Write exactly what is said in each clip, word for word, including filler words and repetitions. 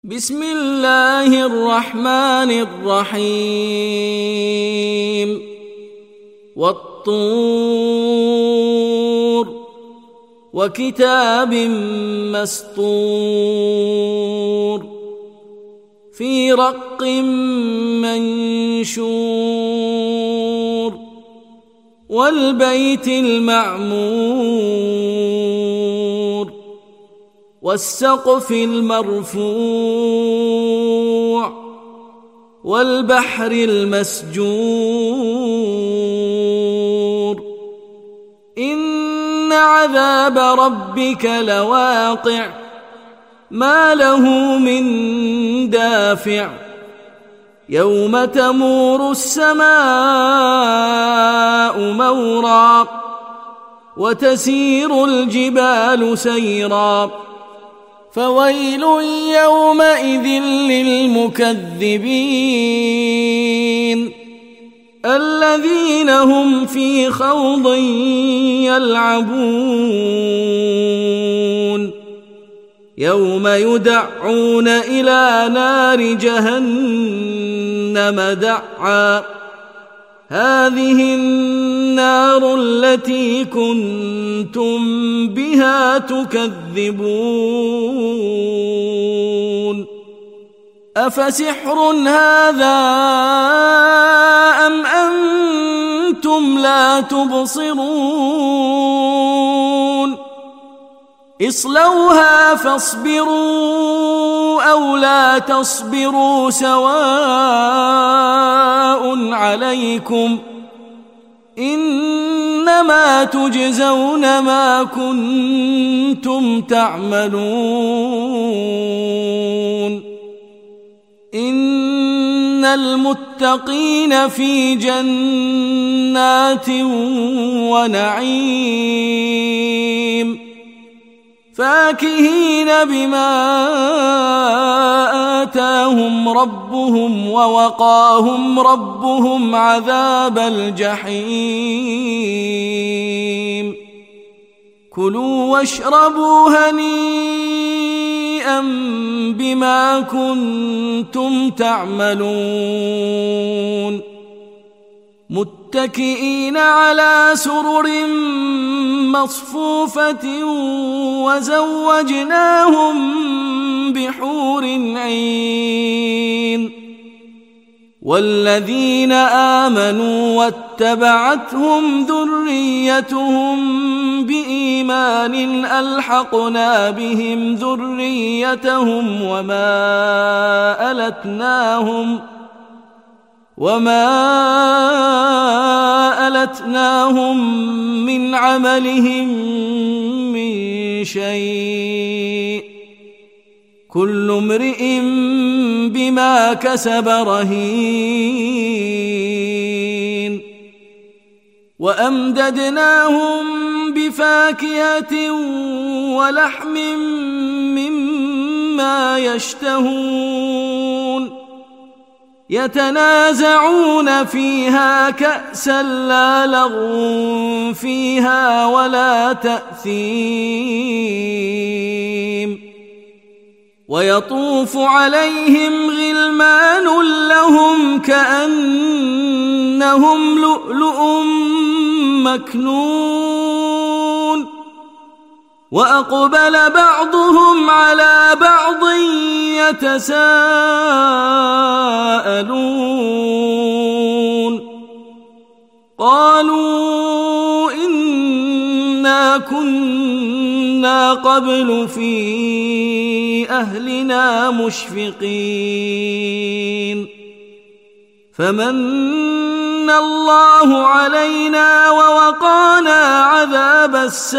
بسم الله الرحمن الرحيم والطور وكتاب مسطور في رق منشور والبيت المعمور والسقف المرفوع والبحر المسجور إن عذاب ربك لواقع ما له من دافع يوم تمور السماء مورا وتسير الجبال سيرا فويل يومئذ للمكذبين الذين هم في خوض يلعبون يوم يدعون إلى نار جهنم دعا هذه النار التي كنتم بها تكذبون أفسحر هذا أم أنتم لا تبصرون اصلوها فاصبروا أو لا تصبروا سواء عليكم إنما تجزون ما كنتم تعملون إن المتقين في جنات ونعيم فاكهين بما آتاهم ربهم ووقاهم ربهم عذاب الجحيم كلوا واشربوا هنيئا بما كنتم تعملون متكئين على سرر مصفوفة وزوجناهم بحور عين والذين آمنوا واتبعتهم ذريتهم بإيمان ألحقنا بهم ذريتهم وما ألتناهم وما ألتناهم من عملهم من شيء كل امرئ بما كسب رهين وأمددناهم بفاكهة ولحم مما يشتهون يتنازعون فيها كأسا لا لغو فيها ولا تأثيم ويطوف عليهم غلمان لهم كأنهم لؤلؤ مكنون وأقبل بعضهم على بعض يتساءلون قالوا إنا كنا قبل في أهلنا مشفقين فمن الله علينا ووقانا عذاب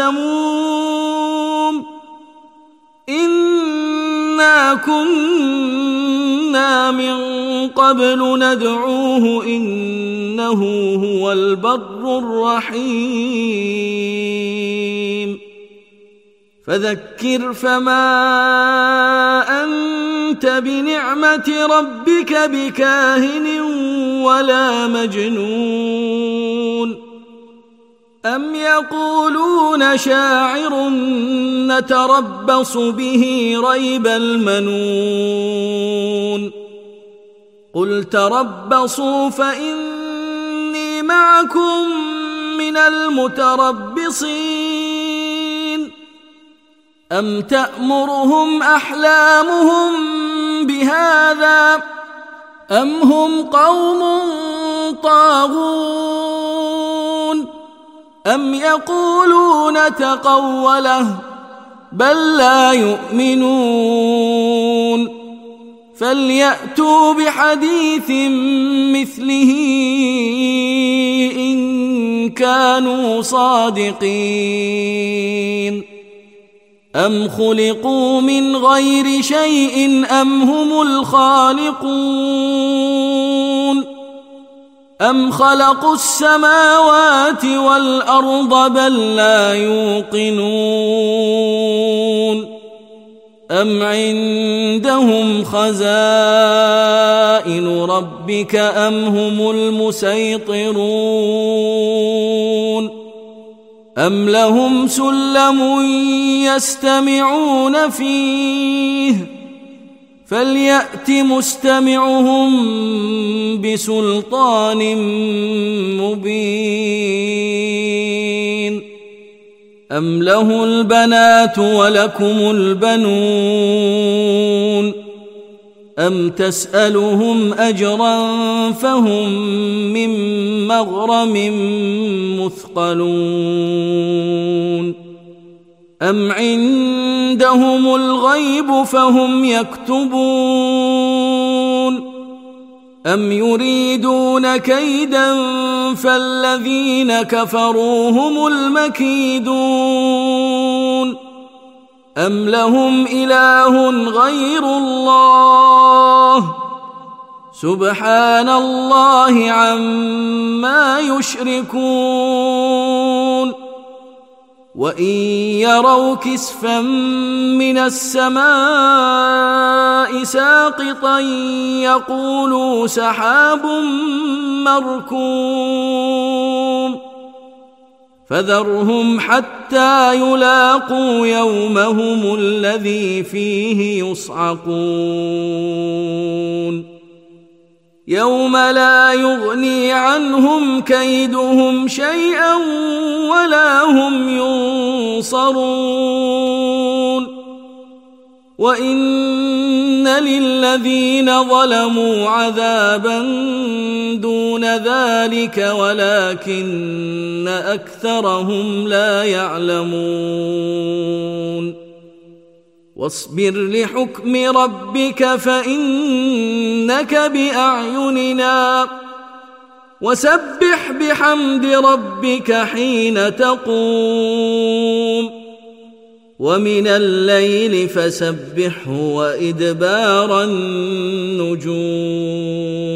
السموم إنا كنا من قبل ندعوه إنه هو البر الرحيم فذكر فما أنت بنعمة ربك بكاهن ولا مجنون أم يقولون شاعر نتربص به ريب المنون قل تربصوا فإني معكم من المتربصين أم تأمرهم أحلامهم بهذا أم هم قوم طاغون أم يقولون تقوله بل لا يؤمنون فليأتوا بحديث مثله إن كانوا صادقين أم خلقوا من غير شيء أم هم الخالقون أم خلقوا السماوات والأرض بل لا يوقنون أم عندهم خزائن ربك أم هم المسيطرون أم لهم سلم يستمعون فيه فليأت مستمعهم بسلطان مبين أم له البنات ولكم البنون أم تسألهم أجرا فهم من مغرم مثقلون أم عندهم الغيب فهم يكتبون أم يريدون كيدا فالذين كفروا هم المكيدون أم لهم إله غير الله سبحان الله عما يشركون وإن يروا كسفا من السماء ساقطا يقولوا سحاب مركوم فذرهم حتى يلاقوا يومهم الذي فيه يصعقون يوم لا يغني عنهم كيدهم شيئا ولا هم ينصرون وإن للذين ظلموا عذابا دون ذلك ولكن أكثرهم لا يعلمون واصبر لحكم ربك فإنك بأعيننا وسبح بحمد ربك حين تقوم ومن الليل فسبحه وإدبار النجوم